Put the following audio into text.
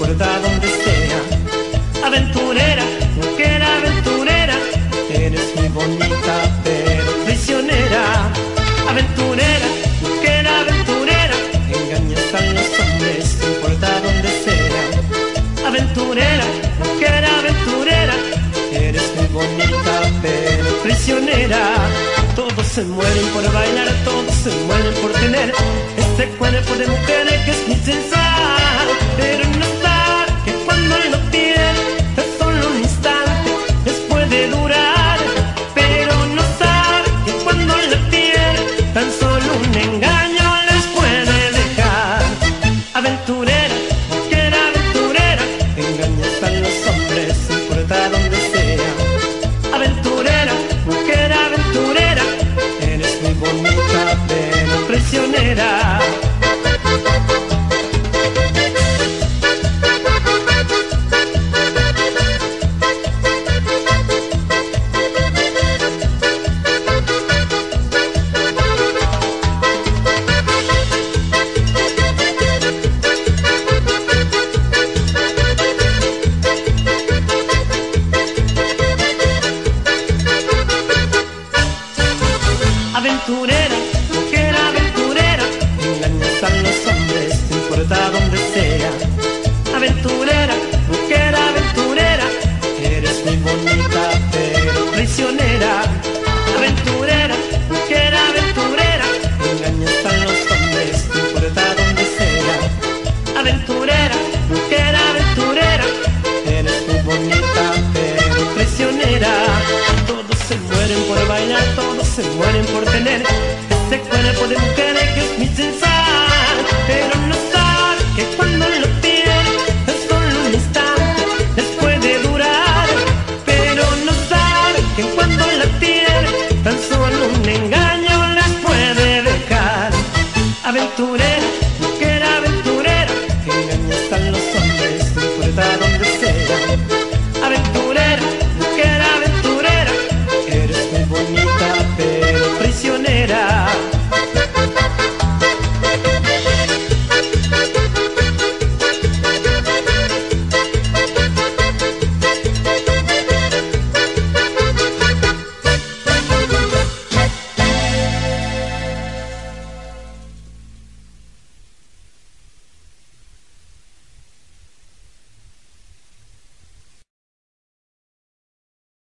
importa donde sea. Aventurera, mujer aventurera, eres muy bonita pero prisionera. Aventurera, mujer aventurera, engañas a los hombres, no importa donde sea. Aventurera, mujer aventurera, eres muy bonita pero prisionera. Todos se mueren por bailar, todos se mueren por tener este cuerpo de mujer que es muy sensual, pero no sabe que cuando lo tiene tan solo un instante les puede durar, pero no sabe que cuando lo tiene tan solo un engaño les puede dejar. Aventurera, mujer aventurera, engañas a los hombres, no importa donde sea. Aventurera, mujer aventurera, eres muy bonita pero prisionera. Aventurera, mujer aventurera, engañas a los hombres, no importa donde sea. Aventurera, mujer aventurera, eres muy bonita pero prisionera. Aventurera, mujer aventurera, engañas a los hombres, no importa donde sea. Aventurera, mujer aventurera, eres muy bonita pero prisionera. Todos se mueren por bailar, todos se mueren por tener este cuerpo de mujer que es muy sensual, pero no sabe que cuando